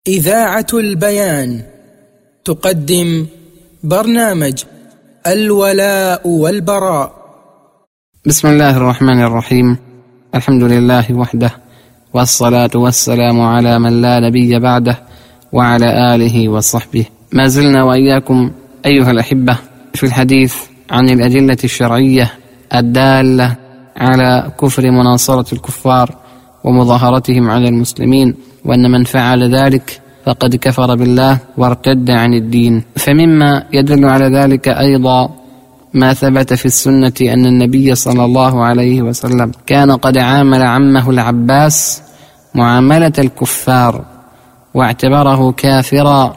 إذاعة البيان تقدم برنامج الولاء والبراء. بسم الله الرحمن الرحيم. الحمد لله وحده، والصلاة والسلام على من لا نبي بعده وعلى آله وصحبه. ما زلنا وإياكم أيها الأحبة في الحديث عن الأدلة الشرعية الدالة على كفر مناصرة الكفار ومظاهرتهم على المسلمين، وأن من فعل ذلك فقد كفر بالله وارتد عن الدين. فمما يدل على ذلك أيضا ما ثبت في السنة أن النبي صلى الله عليه وسلم كان قد عامل عمه العباس معاملة الكفار، واعتبره كافرا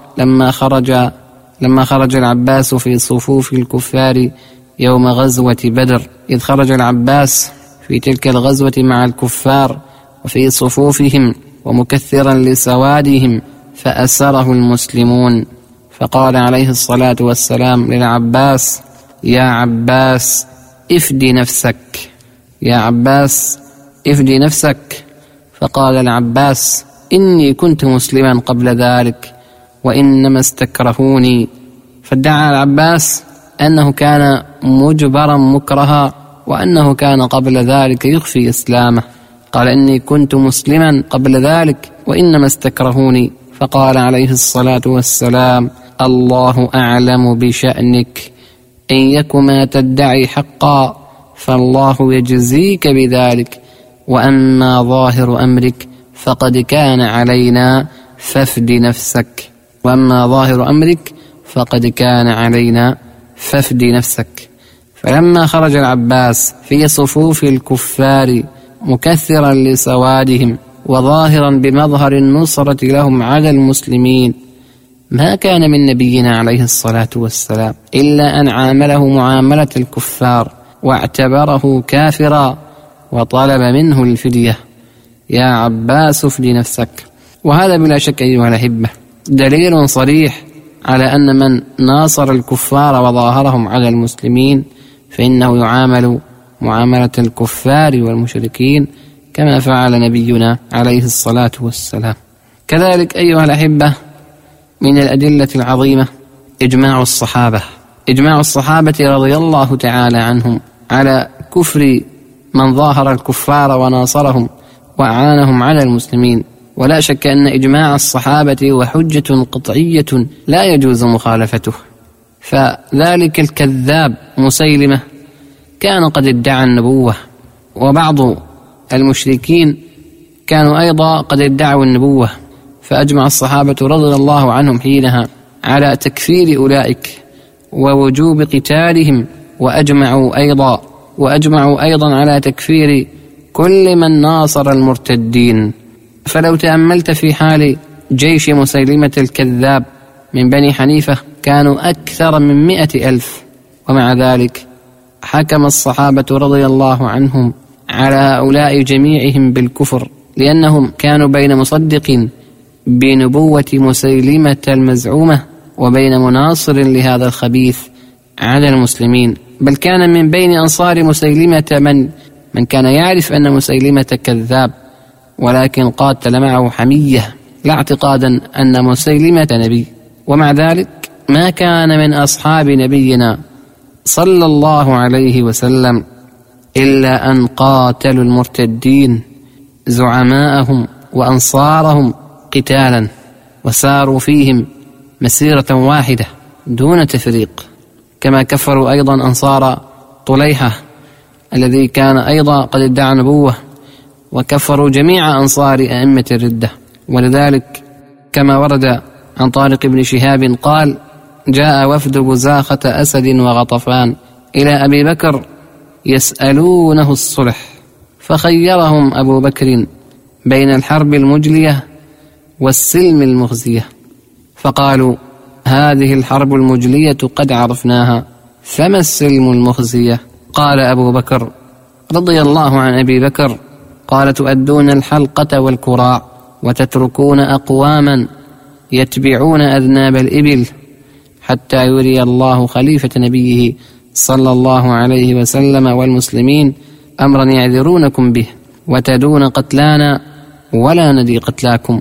لما خرج العباس في صفوف الكفار يوم غزوة بدر، إذ خرج العباس في تلك الغزوة مع الكفار وفي صفوفهم ومكثرا لسوادهم، فأسره المسلمون، فقال عليه الصلاة والسلام للعباس: يا عباس افدي نفسك، يا عباس افدي نفسك. فقال العباس: إني كنت مسلما قبل ذلك وإنما استكرهوني. فادعى العباس أنه كان مجبرا مكرها، وأنه كان قبل ذلك يخفي إسلامه. قال: إني كنت مسلما قبل ذلك وإنما استكرهوني. فقال عليه الصلاة والسلام: الله أعلم بشأنك، إن يك ما تدعي حقا فالله يجزيك بذلك، وأما ظاهر أمرك فقد كان علينا فافد نفسك، وأما ظاهر أمرك فقد كان علينا فافد نفسك. فلما خرج العباس في صفوف الكفار مكثرا لسوادهم وظاهرا بمظهر النصرة لهم على المسلمين، ما كان من نبينا عليه الصلاة والسلام إلا أن عامله معاملة الكفار واعتبره كافرا وطلب منه الفدية: يا عباس افد نفسك. وهذا بلا شك أيها الأحبة دليل صريح على أن من ناصر الكفار وظاهرهم على المسلمين فإنه يعامل معاملة الكفار والمشركين كما فعل نبينا عليه الصلاة والسلام. كذلك أيها الأحبة من الأدلة العظيمة إجماع الصحابة رضي الله تعالى عنهم على كفر من ظاهر الكفار وناصرهم وأعانهم على المسلمين. ولا شك أن إجماع الصحابة هو حجة قطعية لا يجوز مخالفته. فذلك الكذاب مسيلمة كان قد ادعى النبوة، وبعض المشركين كانوا أيضا قد ادعوا النبوة، فأجمع الصحابة رضي الله عنهم حينها على تكفير أولئك ووجوب قتالهم، وأجمعوا أيضا على تكفير كل من ناصر المرتدين. فلو تأملت في حال جيش مسيلمة الكذاب من بني حنيفة كانوا أكثر من 100,000، ومع ذلك حكم الصحابة رضي الله عنهم على هؤلاء جميعهم بالكفر، لأنهم كانوا بين مصدق بنبوة مسيلمة المزعومة وبين مناصر لهذا الخبيث على المسلمين. بل كان من بين أنصار مسيلمة من كان يعرف أن مسيلمة كذاب، ولكن قاتل معه حمية لا اعتقادا أن مسيلمة نبي. ومع ذلك ما كان من أصحاب نبينا صلى الله عليه وسلم إلا أن قاتلوا المرتدين زعماءهم وأنصارهم قتالا، وساروا فيهم مسيرة واحدة دون تفريق، كما كفروا أيضا أنصار طليحة الذي كان أيضا قد ادعى نبوة، وكفروا جميع أنصار أئمة الردة. ولذلك كما ورد عن طارق بن شهاب قال: جاء وفد بزاخة أسد وغطفان إلى أبي بكر يسألونه الصلح، فخيرهم أبو بكر بين الحرب المجلية والسلم المخزية، فقالوا: هذه الحرب المجلية قد عرفناها، فما السلم المخزية؟ قال أبو بكر رضي الله عن أبي بكر: قال: تؤدون الحلقة والكراع وتتركون أقواما يتبعون أذناب الإبل حتى يري الله خليفة نبيه صلى الله عليه وسلم والمسلمين أمرا يعذرونكم به، وتدون قتلانا ولا ندي قتلاكم،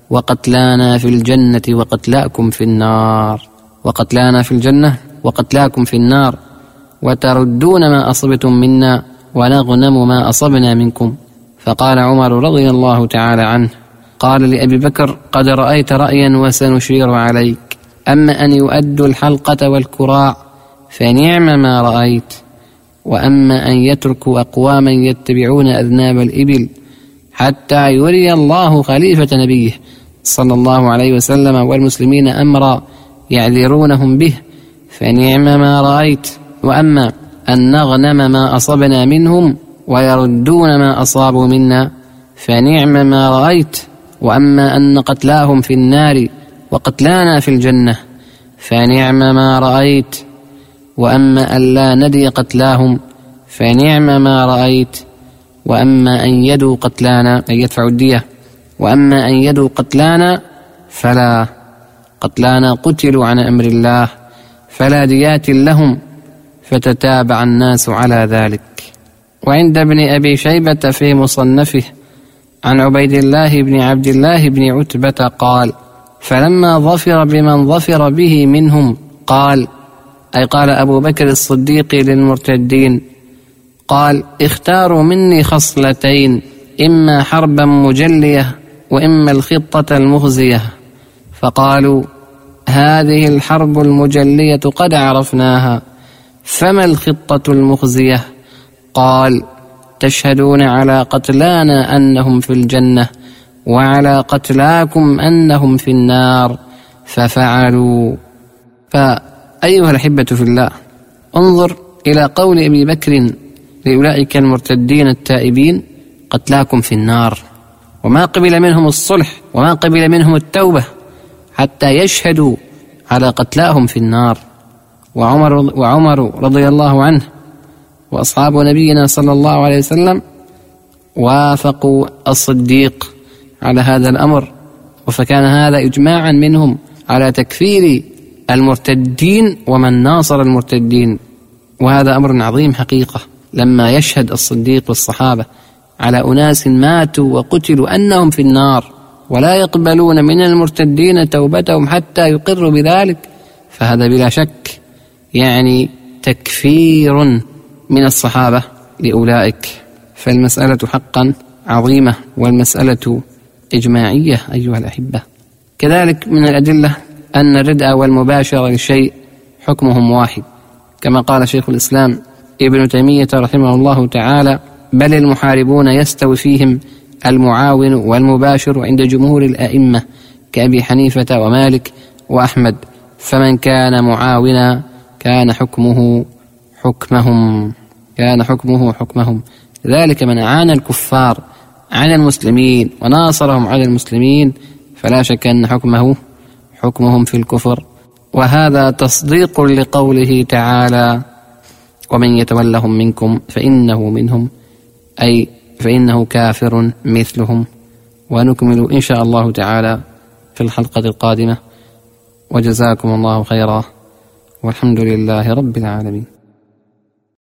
وقتلانا في الجنة وقتلاكم في النار. وقتلانا في الجنة وقتلاكم في النار، وتردون ما أصبتم منا ونغنم ما أصبنا منكم. فقال عمر رضي الله تعالى عنه قال لأبي بكر: قد رأيت رأيا وسنشير عليك، أما أن يؤدوا الحلقة والكراع فنعم ما رأيت، وأما أن يتركوا أقواما يتبعون أذناب الإبل حتى يري الله خليفة نبيه صلى الله عليه وسلم والمسلمين أمرا يعذرونهم به فنعم ما رأيت، وأما أن نغنم ما أصبنا منهم ويردون ما أصابوا منا فنعم ما رأيت، وأما أن قتلاهم في النار وقتلانا في الجنة فنعم ما رأيت، وأما أن لا ندي قتلاهم فنعم ما رأيت، وأما أن يدوا قتلانا أن يدفعوا الدية، وأما أن يدوا قتلانا فلا، قتلانا قتلوا عن أمر الله فلا ديات لهم، فتتابع الناس على ذلك. وعند ابن أبي شيبة في مصنفه عن عبيد الله بن عبد الله بن عتبة قال: فلما ظفر بمن ظفر به منهم قال، أي قال أبو بكر الصديق للمرتدين، قال: اختاروا مني خصلتين، إما حربا مجلية وإما الخطة المخزية. فقالوا: هذه الحرب المجلية قد عرفناها، فما الخطة المخزية؟ قال: تشهدون على قتلانا أنهم في الجنة وعلى قتلاكم أنهم في النار. ففعلوا. فأيها الأحبة في الله، انظر إلى قول أبي بكر لأولئك المرتدين التائبين: قتلاكم في النار، وما قبل منهم الصلح وما قبل منهم التوبة حتى يشهدوا على قتلاهم في النار. وعمر رضي الله عنه وأصحاب نبينا صلى الله عليه وسلم وافقوا الصديق على هذا الأمر، فكان هذا إجماعا منهم على تكفير المرتدين ومن ناصر المرتدين. وهذا أمر عظيم حقيقة، لما يشهد الصديق والصحابة على أناس ماتوا وقتلوا أنهم في النار ولا يقبلون من المرتدين توبتهم حتى يقروا بذلك، فهذا بلا شك يعني تكفير من الصحابة لأولئك. فالمسألة حقا عظيمة، والمسألة إجماعية أيها الأحبة. كذلك من الأدلة أن الردء والمباشرة للشيء حكمهم واحد، كما قال شيخ الإسلام ابن تيمية رحمه الله تعالى: بل المحاربون يستوي فيهم المعاون والمباشر عند جمهور الأئمة كأبي حنيفة ومالك وأحمد، فمن كان معاونا كان حكمه حكمهم. ذلك من أعان الكفار على المسلمين وناصرهم على المسلمين فلا شك أن حكمهم في الكفر. وهذا تصديق لقوله تعالى: ومن يتولهم منكم فإنه منهم، أي فإنه كافر مثلهم. ونكمل إن شاء الله تعالى في الحلقة القادمة، وجزاكم الله خيرا، والحمد لله رب العالمين.